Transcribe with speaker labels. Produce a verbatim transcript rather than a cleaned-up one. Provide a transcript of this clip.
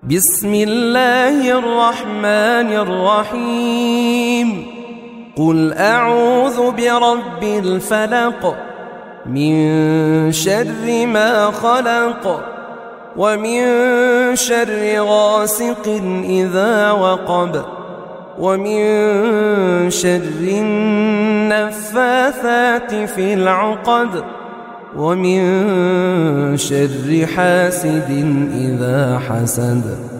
Speaker 1: بسم الله الرحمن الرحيم قل أعوذ برب الفلق من شر ما خلق ومن شر غاسق إذا وقب ومن شر النفاثات في العقد ومن شر حاسد إذا حسد.